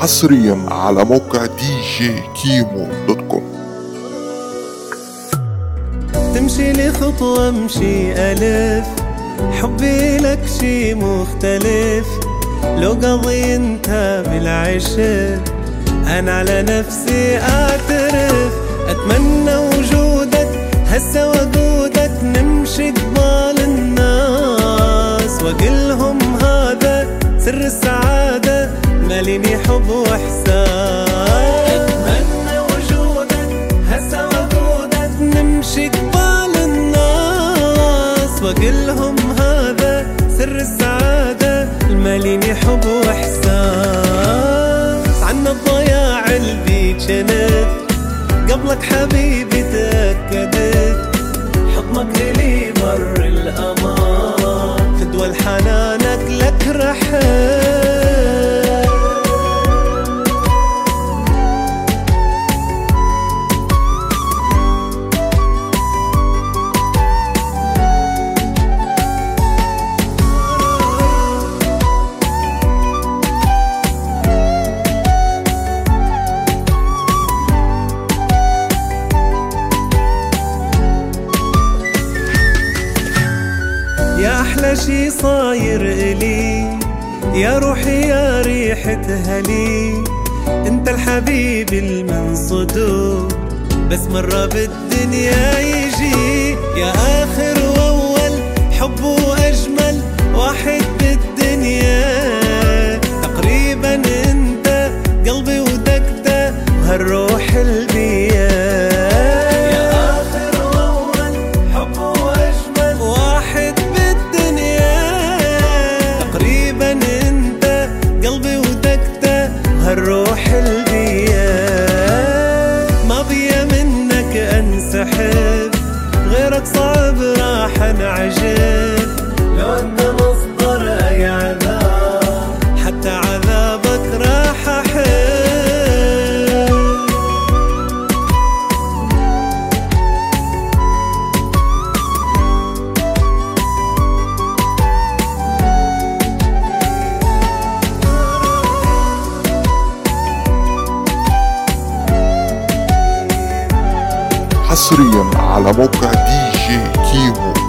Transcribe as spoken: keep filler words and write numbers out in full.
حصريا على موقع دي جي كيمو دوت كوم. تمشي لي خطوة امشي ألف، حبي لك شي مختلف. لو قضي انت بالعشق أنا على نفسي أعترف. أتمنى وجودك هسه وجودك، نمشي قبال الناس وأقلهم هذا سر السعادة، ماليني حب وإحساس. أتمنى وجودك هسه وجودك، نمشي قبال الناس وأقلهم هذا سر السعادة، ماليني حب وإحساس. عنا الضياع اللي جنت قبلك حبيبي تأكدت، حضنك لي بر الأمان، فدوى الحنانك لك رحت. يا أحلى شي صاير إلي، يا روحي يا ريحة هلي، انت الحبيب المنصدو، بس مرة بالدنيا يجي. يا آخر وأول حب وأجمل واحد بالدنيا، تقريبا انت قلبي ودقته وهالروح البيا. الروح البيا ما بيا منك انسحب، غيرك صعب راح انعجب. لو انت مصدر اي عذاب حتى عذابك راح احب. حصريا على موقع دي جي كيمو